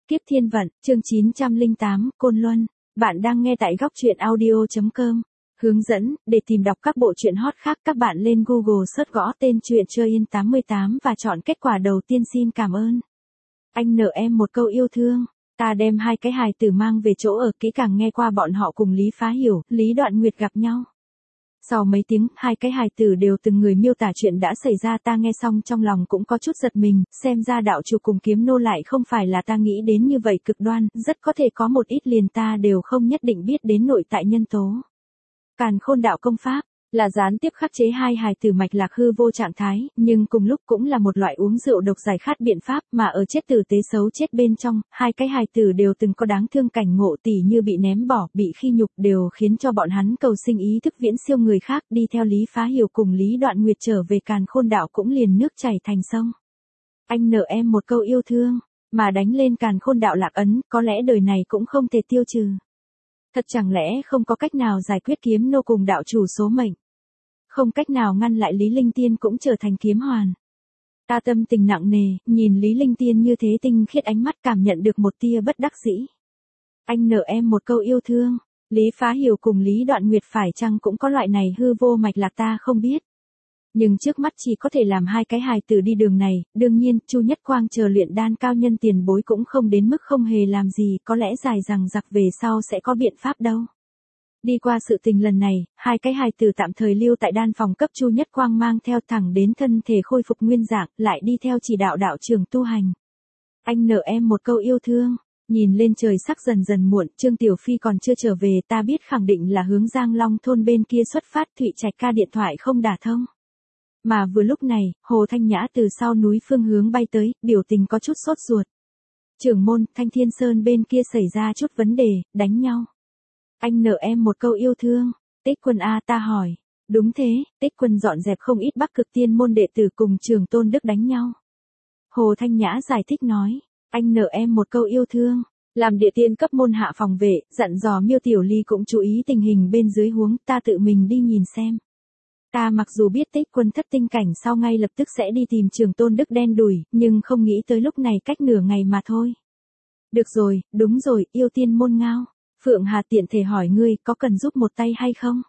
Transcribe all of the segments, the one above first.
Kiếp Thiên Vận, chương 908, Côn Luân. Bạn đang nghe tại góc truyện audio.com. Hướng dẫn, để tìm đọc các bộ truyện hot khác các bạn lên Google search gõ tên truyện Chơi Yên 88 và chọn kết quả đầu tiên. Xin cảm ơn. Anh nợ em một câu yêu thương. Ta đem hai cái hài tử mang về chỗ ở kỹ càng nghe qua bọn họ cùng Lý Phá Hiểu, Lý Đoạn Nguyệt gặp nhau. Sau mấy tiếng, hai cái hài tử đều từng người miêu tả chuyện đã xảy ra, ta nghe xong trong lòng cũng có chút giật mình, xem ra đạo chủ cùng kiếm nô lại không phải là ta nghĩ đến như vậy cực đoan, rất có thể có một ít liền ta đều không nhất định biết đến nội tại nhân tố. Càn Khôn đạo công pháp là gián tiếp khắc chế hai hài tử mạch lạc hư vô trạng thái, nhưng cùng lúc cũng là một loại uống rượu độc giải khát biện pháp, mà ở chết tử tế xấu chết bên trong, hai cái hài tử đều từng có đáng thương cảnh ngộ, tỉ như bị ném bỏ, bị khi nhục, đều khiến cho bọn hắn cầu sinh ý thức viễn siêu người khác, đi theo Lý Phá Hiểu cùng Lý Đoạn Nguyệt trở về Càn Khôn đạo cũng liền nước chảy thành sông. Anh nợ em một câu yêu thương, mà đánh lên Càn Khôn đạo lạc ấn, có lẽ đời này cũng không thể tiêu trừ. Thật chẳng lẽ không có cách nào giải quyết kiếm nô cùng đạo chủ số mệnh? Không cách nào ngăn lại Lý Linh Tiên cũng trở thành kiếm hoàn. Ta tâm tình nặng nề, nhìn Lý Linh Tiên như thế tinh khiết ánh mắt cảm nhận được một tia bất đắc dĩ. Anh nợ em một câu yêu thương. Lý Phá Hiểu cùng Lý Đoạn Nguyệt phải chăng cũng có loại này hư vô mạch lạc ta không biết. Nhưng trước mắt chỉ có thể làm hai cái hài tử đi đường này, đương nhiên, Chu Nhất Quang chờ luyện đan cao nhân tiền bối cũng không đến mức không hề làm gì, có lẽ dài rằng giặc về sau sẽ có biện pháp đâu. Đi qua sự tình lần này, hai cái hài tử tạm thời lưu tại đan phòng cấp Chu Nhất Quang mang theo thẳng đến thân thể khôi phục nguyên dạng, lại đi theo chỉ đạo đạo trường tu hành. Anh nợ em một câu yêu thương. Nhìn lên trời sắc dần dần muộn, Trương Tiểu Phi còn chưa trở về, ta biết khẳng định là hướng Giang Long thôn bên kia xuất phát, Thụy Trạch ca điện thoại không đả thông. Mà vừa lúc này, Hồ Thanh Nhã từ sau núi phương hướng bay tới, biểu tình có chút sốt ruột. Trưởng môn, Thanh Thiên Sơn bên kia xảy ra chút vấn đề, đánh nhau. Anh nợ em một câu yêu thương. Tích Quân a, ta hỏi. Đúng thế, Tích Quân dọn dẹp không ít Bắc Cực Tiên môn đệ tử cùng Trường Tôn Đức đánh nhau. Hồ Thanh Nhã giải thích nói. Anh nợ em một câu yêu thương. Làm địa tiên cấp môn hạ phòng vệ, dặn dò Miêu Tiểu Ly cũng chú ý tình hình bên dưới huống, ta tự mình đi nhìn xem. Ta mặc dù biết Tích Quân thất tinh cảnh sau ngay lập tức sẽ đi tìm Trường Tôn Đức đen đủi, nhưng không nghĩ tới lúc này cách nửa ngày mà thôi. Được rồi, đúng rồi, yêu tiên môn ngao. Phượng Hà tiện thể hỏi ngươi có cần giúp một tay hay không?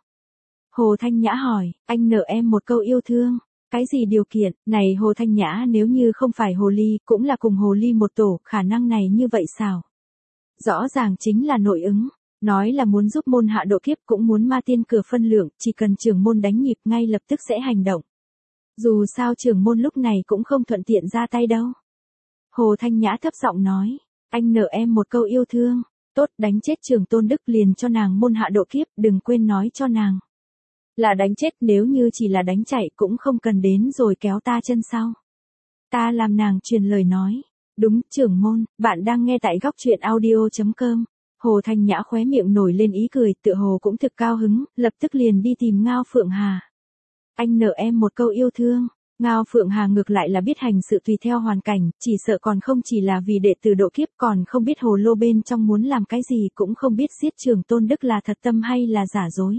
Hồ Thanh Nhã hỏi, anh nợ em một câu yêu thương. Cái gì điều kiện, này Hồ Thanh Nhã nếu như không phải Hồ Ly, cũng là cùng Hồ Ly một tổ, khả năng này như vậy sao? Rõ ràng chính là nội ứng. Nói là muốn giúp môn hạ độ kiếp cũng muốn ma tiên cửa phân lượng, chỉ cần trưởng môn đánh nhịp ngay lập tức sẽ hành động. Dù sao trưởng môn lúc này cũng không thuận tiện ra tay đâu. Hồ Thanh Nhã thấp giọng nói, anh nợ em một câu yêu thương. Tốt, đánh chết Trường Tôn Đức liền cho nàng môn hạ độ kiếp, đừng quên nói cho nàng. Là đánh chết, nếu như chỉ là đánh chạy cũng không cần đến rồi kéo ta chân sau. Ta làm nàng truyền lời nói. Đúng, trưởng môn, bạn đang nghe tại góc truyện audio.com. Hồ Thanh Nhã khóe miệng nổi lên ý cười, tựa hồ cũng thực cao hứng, lập tức liền đi tìm Ngao Phượng Hà. Anh nợ em một câu yêu thương. Ngao Phượng Hà ngược lại là biết hành sự tùy theo hoàn cảnh, chỉ sợ còn không chỉ là vì đệ tử độ kiếp, còn không biết hồ lô bên trong muốn làm cái gì, cũng không biết giết Trường Tôn Đức là thật tâm hay là giả dối.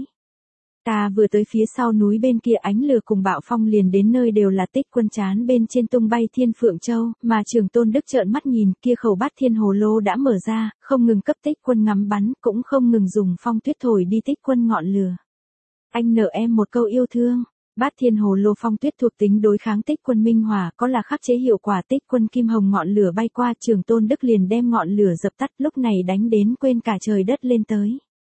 Ta vừa tới phía sau núi bên kia, ánh lửa cùng bạo phong liền đến nơi đều là Tích Quân chán bên trên tung bay Thiên Phượng Châu, mà Trường Tôn Đức trợn mắt nhìn, kia khẩu Bát Thiên hồ lô đã mở ra, không ngừng cấp Tích Quân ngắm bắn, cũng không ngừng dùng phong tuyết thổi đi Tích Quân ngọn lửa. Anh nợ em một câu yêu thương. Bát Thiên hồ lô phong tuyết thuộc tính đối kháng Tích Quân minh hỏa, có là khắc chế hiệu quả. Tích Quân kim hồng ngọn lửa bay qua, Trường Tôn Đức liền đem ngọn lửa dập tắt, lúc này đánh đến quên cả trời đất lên tới.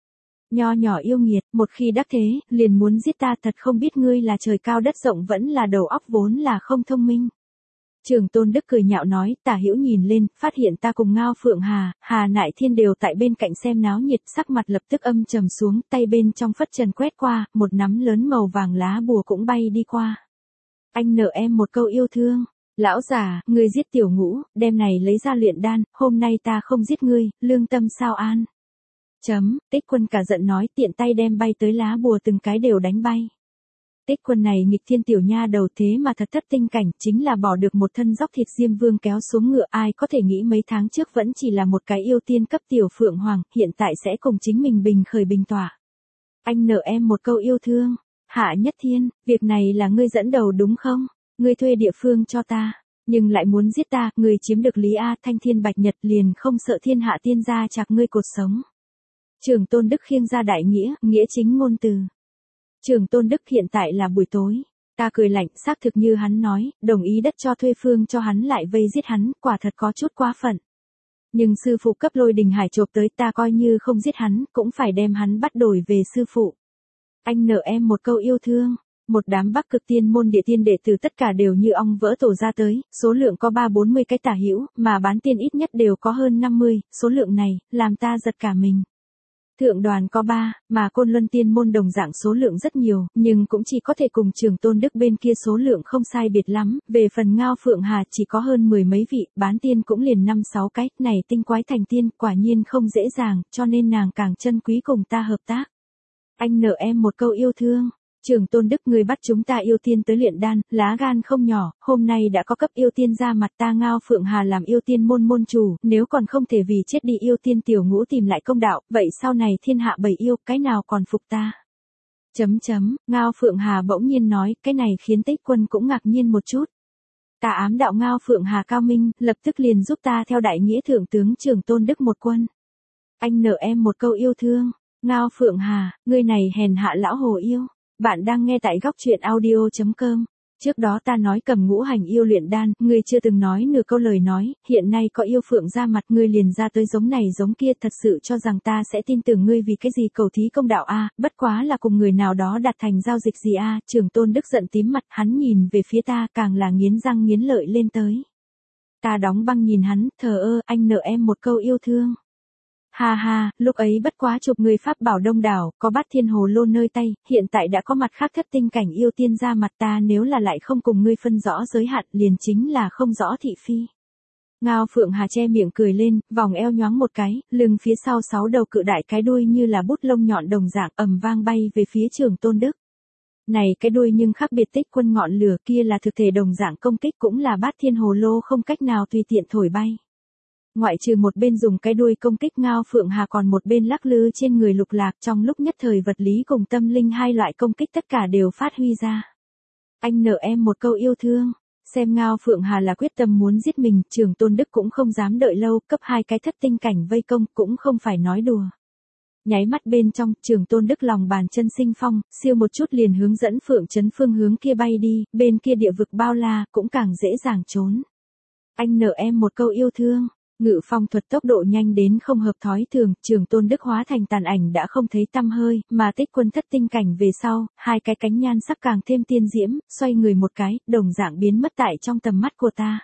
Nho nhỏ yêu nghiệt, một khi đắc thế, liền muốn giết ta, thật không biết ngươi là trời cao đất rộng vẫn là đầu óc vốn là không thông minh. Trường Tôn Đức cười nhạo nói, Tả Hữu nhìn lên, phát hiện ta cùng Ngao Phượng Hà, Hà Nại Thiên đều tại bên cạnh xem náo nhiệt, sắc mặt lập tức âm trầm xuống, tay bên trong phất trần quét qua, một nắm lớn màu vàng lá bùa cũng bay đi qua. Anh nợ em một câu yêu thương. Lão già, ngươi giết Tiểu Ngũ, đêm này lấy ra luyện đan, hôm nay ta không giết ngươi, lương tâm sao an. Tích Quân cả giận nói, tiện tay đem bay tới lá bùa từng cái đều đánh bay. Tích Quân này nghịch thiên tiểu nha đầu thế mà thật thất tinh cảnh, chính là bỏ được một thân dóc thịt Diêm Vương kéo xuống ngựa, ai có thể nghĩ mấy tháng trước vẫn chỉ là một cái yêu tiên cấp tiểu phượng hoàng, hiện tại sẽ cùng chính mình bình khởi bình tỏa. Anh nợ em một câu yêu thương. Hạ Nhất Thiên, việc này là ngươi dẫn đầu đúng không? Ngươi thuê địa phương cho ta. Nhưng lại muốn giết ta, người chiếm được Lý A Thanh Thiên Bạch Nhật liền không sợ thiên hạ tiên gia chạc ngươi cột sống. Trường Tôn Đức khiêng ra đại nghĩa, nghĩa chính ngôn từ. Trường Tôn Đức hiện tại là buổi tối. Ta cười lạnh, xác thực như hắn nói, đồng ý đất cho thuê phương cho hắn lại vây giết hắn, quả thật có chút quá phận. Nhưng sư phụ cấp Lôi Đình Hải chộp tới, ta coi như không giết hắn, cũng phải đem hắn bắt đổi về sư phụ. Anh nợ em một câu yêu thương. Một đám Bắc Cực Tiên môn địa tiên đệ tử tất cả đều như ong vỡ tổ ra tới, số lượng có 3-40 cái tả hữu, mà bán tiên ít nhất đều có hơn 50, số lượng này, làm ta giật cả mình. Thượng đoàn có 3, mà Côn Luân Tiên môn đồng dạng số lượng rất nhiều, nhưng cũng chỉ có thể cùng Trường Tôn Đức bên kia số lượng không sai biệt lắm, về phần Ngao Phượng Hà chỉ có hơn 10 mấy vị, bán tiên cũng liền 5-6 cái, này tinh quái thành tiên quả nhiên không dễ dàng, cho nên nàng càng chân quý cùng ta hợp tác. Anh nợ em một câu yêu thương. Trường Tôn Đức, người bắt chúng ta yêu tiên tới luyện đan, lá gan không nhỏ, hôm nay đã có cấp yêu tiên ra mặt, ta Ngao Phượng Hà làm yêu tiên môn môn chủ, nếu còn không thể vì chết đi yêu tiên tiểu ngũ tìm lại công đạo, vậy sau này thiên hạ bầy yêu, cái nào còn phục ta? Ngao Phượng Hà bỗng nhiên nói, cái này khiến Tích Quân cũng ngạc nhiên một chút. Ta ám đạo Ngao Phượng Hà cao minh, lập tức liền giúp ta theo đại nghĩa thượng tướng Trường Tôn Đức một quân. Anh nợ em một câu yêu thương. Ngao Phượng Hà, ngươi này hèn hạ lão hồ yêu. Bạn đang nghe tại góc truyện audio.com. Trước đó ta nói cầm ngũ hành yêu luyện đan, ngươi chưa từng nói nửa câu lời nói, hiện nay có yêu phượng ra mặt ngươi liền ra tới giống này giống kia, thật sự cho rằng ta sẽ tin tưởng ngươi vì cái gì cầu thí công đạo a, bất quá là cùng người nào đó đạt thành giao dịch gì a. Trường Tôn Đức giận tím mặt, hắn nhìn về phía ta càng là nghiến răng nghiến lợi lên tới. Ta đóng băng nhìn hắn, thờ ơ, anh nợ em một câu yêu thương. Ha ha, lúc ấy bất quá chụp người Pháp bảo đông đảo, có Bát Thiên Hồ Lô nơi tay, hiện tại đã có mặt khác thất tinh cảnh yêu tiên ra mặt, ta nếu là lại không cùng ngươi phân rõ giới hạn liền chính là không rõ thị phi. Ngao Phượng Hà che miệng cười lên, vòng eo nhoáng một cái, lưng phía sau 6 đầu cự đại cái đuôi như là bút lông nhọn đồng dạng ầm vang bay về phía Trường Tôn Đức. Này cái đuôi nhưng khác biệt Tích Quân ngọn lửa kia là thực thể đồng dạng công kích, cũng là Bát Thiên Hồ Lô không cách nào tùy tiện thổi bay. Ngoại trừ một bên dùng cái đuôi công kích Ngao Phượng Hà còn một bên lắc lư trên người Lục Lạc, trong lúc nhất thời vật lý cùng tâm linh hai loại công kích tất cả đều phát huy ra. Anh nợ em một câu yêu thương. Xem Ngao Phượng Hà là quyết tâm muốn giết mình, Trường Tôn Đức cũng không dám đợi lâu, cấp 2 cái thất tinh cảnh vây công cũng không phải nói đùa. Nháy mắt bên trong, Trường Tôn Đức lòng bàn chân sinh phong, siêu một chút liền hướng dẫn Phượng Trấn phương hướng kia bay đi, bên kia địa vực bao la, cũng càng dễ dàng trốn. Anh nợ em một câu yêu thương. Ngự phong thuật tốc độ nhanh đến không hợp thói thường, Trường Tôn Đức hóa thành tàn ảnh đã không thấy tăm hơi, mà Tích Quân thất tinh cảnh về sau, 2 cái cánh nhan sắc càng thêm tiên diễm, xoay người một cái, đồng dạng biến mất tại trong tầm mắt của ta.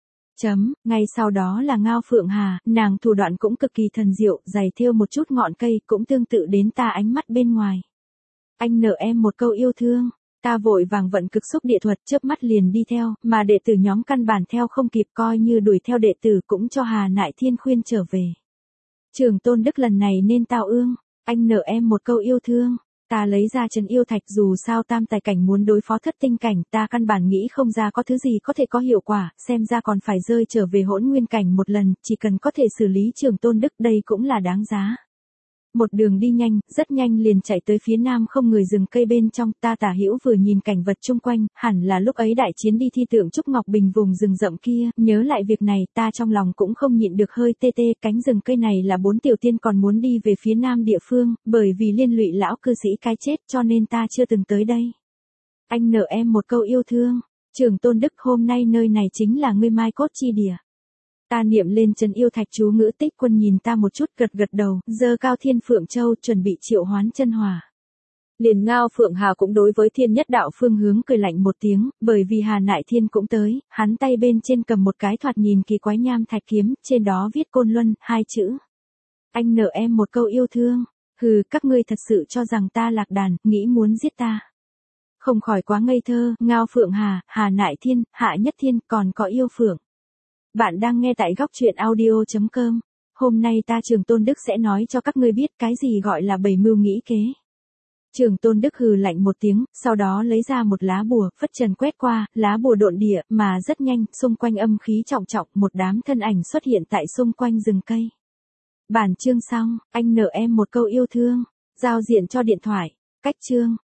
Ngay sau đó là Ngao Phượng Hà, nàng thủ đoạn cũng cực kỳ thần diệu, giày thêu một chút ngọn cây, cũng tương tự đến ta ánh mắt bên ngoài. Anh nợ em một câu yêu thương. Ta vội vàng vận cực xúc địa thuật, chớp mắt liền đi theo, mà đệ tử nhóm căn bản theo không kịp, coi như đuổi theo đệ tử cũng cho Hà Nại Thiên khuyên trở về. Trường Tôn Đức lần này nên tao ương, anh nợ em một câu yêu thương. Ta lấy ra Trấn Yêu Thạch, dù sao tam tài cảnh muốn đối phó thất tinh cảnh, ta căn bản nghĩ không ra có thứ gì có thể có hiệu quả, xem ra còn phải rơi trở về Hỗn Nguyên cảnh một lần, chỉ cần có thể xử lý Trường Tôn Đức đây cũng là đáng giá. Một đường đi nhanh, rất nhanh liền chạy tới phía nam không người rừng cây bên trong, ta tả hữu vừa nhìn cảnh vật chung quanh, hẳn là lúc ấy đại chiến đi thi tượng Trúc Ngọc Bình vùng rừng rậm kia, nhớ lại việc này, ta trong lòng cũng không nhịn được hơi tê tê, cánh rừng cây này là 4 tiểu tiên còn muốn đi về phía nam địa phương, bởi vì liên lụy lão cư sĩ cái chết cho nên ta chưa từng tới đây. Anh nợ em một câu yêu thương. Trường Tôn Đức, hôm nay nơi này chính là ngươi mai cốt chi địa. Ta niệm lên Trấn Yêu Thạch chú ngữ, Tích Quân nhìn ta một chút gật gật đầu, giơ cao Thiên Phượng Châu chuẩn bị triệu hoán chân hỏa. Liền Ngao Phượng Hà cũng đối với Thiên Nhất Đạo phương hướng cười lạnh một tiếng, bởi vì Hà Nại Thiên cũng tới, hắn tay bên trên cầm một cái thoạt nhìn kỳ quái nham thạch kiếm, trên đó viết Côn Luân 2 chữ. Anh nợ em một câu yêu thương. Hừ, các ngươi thật sự cho rằng ta lạc đàn, nghĩ muốn giết ta. Không khỏi quá ngây thơ, Ngao Phượng Hà, Hà Nại Thiên, Hạ Nhất Thiên, còn có yêu phượng. Bạn đang nghe tại góc truyện audio.com. Hôm nay ta Trường Tôn Đức sẽ nói cho các ngươi biết cái gì gọi là bày mưu nghĩ kế. Trường Tôn Đức hừ lạnh một tiếng, sau đó lấy ra một lá bùa, phất trần quét qua, lá bùa độn địa, mà rất nhanh, xung quanh âm khí trọng trọng, một đám thân ảnh xuất hiện tại xung quanh rừng cây. Bản chương xong, anh nợ em một câu yêu thương, giao diện cho điện thoại, cách chương.